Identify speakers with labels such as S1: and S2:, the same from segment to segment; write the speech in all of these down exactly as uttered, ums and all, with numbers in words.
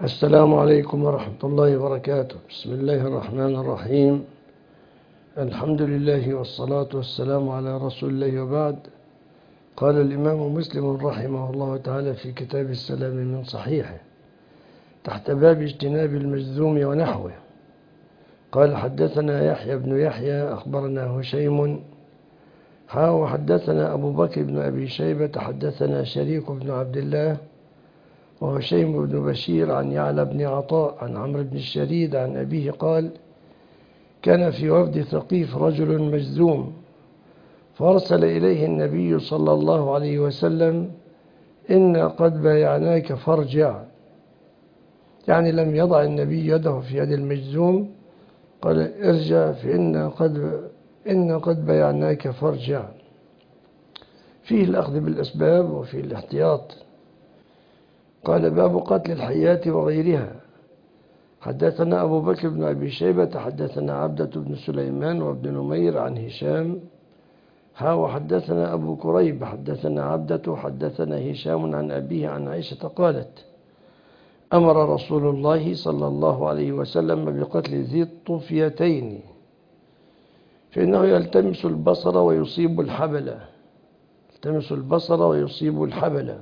S1: السلام عليكم ورحمة الله وبركاته. بسم الله الرحمن الرحيم. الحمد لله والصلاة والسلام على رسول الله وبعد. قال الإمام مسلم رحمه الله تعالى في كتاب السلام من صحيحه تحت باب اجتناب المجذوم ونحوه، قال حدثنا يحيى بن يحيى أخبرنا هشيم حا وحدثنا أبو بكر بن أبي شيبة حدثنا شريك بن عبد الله وهشيم بن بشير عن يعلى بن عطاء عن عمرو بن الشريد عن أبيه قال: كان في وفد ثقيف رجل مجذوم، فأرسل إليه النبي صلى الله عليه وسلم: إنا قد بايعناك فارجع. يعني لم يضع النبي يده في يد المجذوم، قال: ارجع فإنا قد إنا قد بايعناك فارجع. فيه الأخذ بالأسباب وفيه الاحتياط. قال: باب قتل الحيات وغيرها. حدثنا أبو بكر بن أبي شيبة حدثنا عبدة بن سليمان وابن نمير عن هشام ها وحدثنا أبو كريب حدثنا عبدة حدثنا هشام عن أبيه عن عائشة قالت: أمر رسول الله صلى الله عليه وسلم بقتل ذي الطفيتين، فإنه يلتمس البصر ويصيب الحبل يلتمس البصر ويصيب الحبل.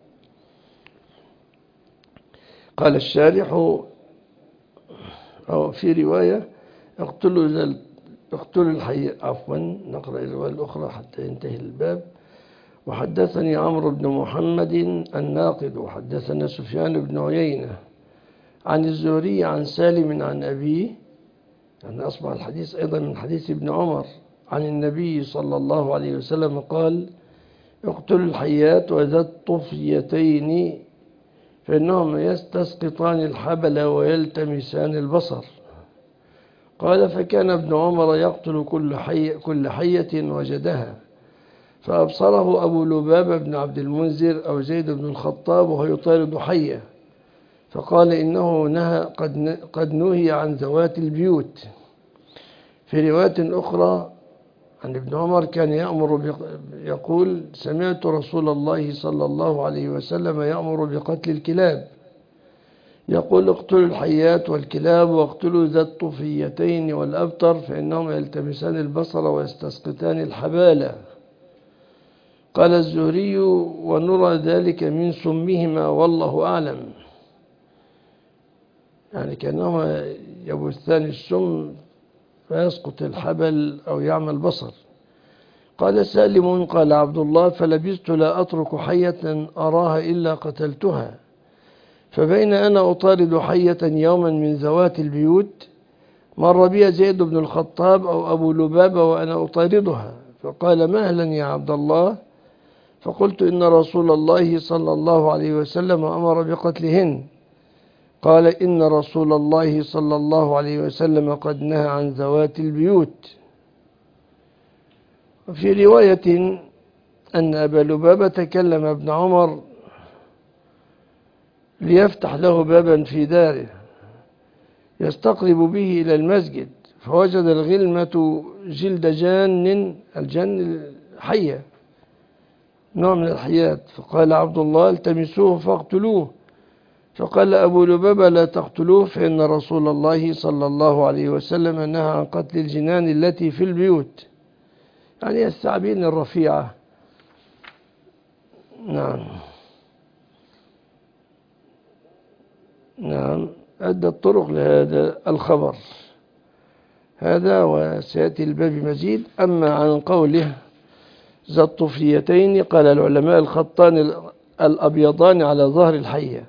S1: قال الشارح أو في رواية: اقتلوا اقتلوا الحي عفوا نقرأ الرواية الأخرى حتى ينتهي الباب. وحدثني عمرو بن محمد الناقد وحدثنا سفيان بن عيينة عن الزهري عن سالم عن أبيه، يعني أصبح الحديث أيضا من حديث ابن عمر عن النبي صلى الله عليه وسلم قال: اقتلوا الحيات وذا الطفيتين فإنهم يستسقطان الحبل ويلتمسان البصر. قال: فكان ابن عمر يقتل كل, حي كل حية وجدها، فأبصره أبو لبابة بن عبد المنذر أو زيد بن الخطاب وهو يطارد حية، فقال: إنه نهى قد, قد نهي عن ذوات البيوت. في رواية أخرى عن ابن عمر كان يأمر يقول: سمعت رسول الله صلى الله عليه وسلم يأمر بقتل الكلاب، يقول: اقتلوا الحيات والكلاب واقتلوا ذا الطفيتين والأبتر فإنهم يلتمسان البصر ويستسقطان الحبالة. قال الزهري: ونرى ذلك من سمهما والله أعلم، يعني كأنهما يبثان السم فيسقط الحبل أو يعمى البصر. قال سالم: قال عبد الله: فلبثت لا أترك حية أراها إلا قتلتها، فبين أنا أطارد حية يوما من ذوات البيوت مر بي زيد بن الخطاب أو أبو لبابة وأنا أطاردها، فقال: مهلا يا عبد الله. فقلت: إن رسول الله صلى الله عليه وسلم أمر بقتلهن. قال: إن رسول الله صلى الله عليه وسلم قد نهى عن ذوات البيوت. وفي رواية أن أبا لبابة كلم ابن عمر ليفتح له بابا في داره يستقرب به إلى المسجد، فوجد الغلمة جلد جان، الجن حية نوع من الحيات، فقال عبد الله: التمسوه فاقتلوه. فقال أبو لبابة: لا تقتلوه، فإن رسول الله صلى الله عليه وسلم نهى عن قتل الجنان التي في البيوت، يعني الثعابين الرفيعة. نعم نعم عدة طرق لهذا الخبر هذا، وسيأتي الباب مزيد. أما عن قوله ذا الطفيتين، قال العلماء: الخطان الأبيضان على ظهر الحية،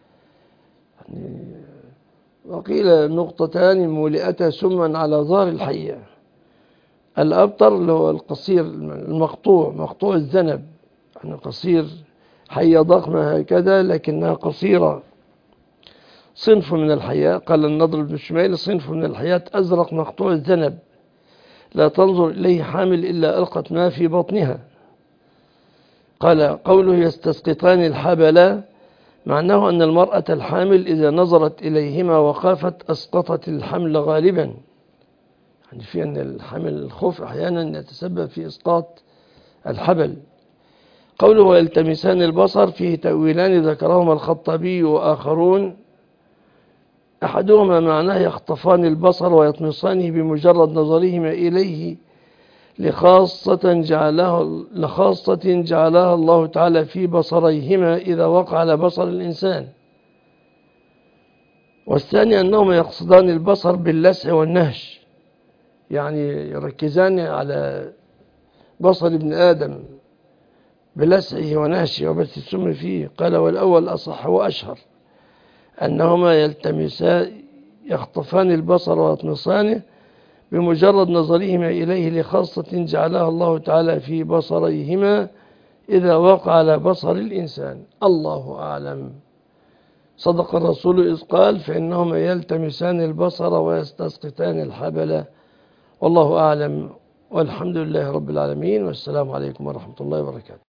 S1: وقيل نقطتان مولئتا سما على ظهر الحية. الأبتر اللي هو القصير المقطوع مقطوع الذنب، يعني قصير، حية ضخمة هكذا لكنها قصيرة. صنف من الحياة، قال النضر بن شميل: صنف من الحياة أزرق مقطوع الذنب لا تنظر إليه حامل إلا ألقت ما في بطنها. قال قوله يستسقطان الحبل، معناه أن المرأة الحامل إذا نظرت إليهما وخافت أسقطت الحمل غالبا، يعني في أن الحمل الخوف أحيانا يتسبب في إسقاط الحبل. قوله يلتمسان البصر فيه تأويلان ذكرهما الخطابي وآخرون. أحدهما معناه يخطفان البصر ويطمسانه بمجرد نظرهما إليه لخاصة جعلها, لخاصة جعلها الله تعالى في بصريهما إذا وقع على بصر الإنسان. والثاني أنهما يقصدان البصر باللسع والنهش، يعني يركزان على بصر ابن آدم بلسعه ونهشه وبث السم فيه. قال والأول أصح وأشهر أنهما يلتمسان يخطفان البصر ويطمسانه بمجرد نظرهما إليه لخاصة جعلها الله تعالى في بصريهما إذا وقع على بصر الإنسان. الله أعلم. صدق الرسول إذ قال فإنهما يلتمسان البصر ويستسقطان الحبل. والله أعلم والحمد لله رب العالمين، والسلام عليكم ورحمة الله وبركاته.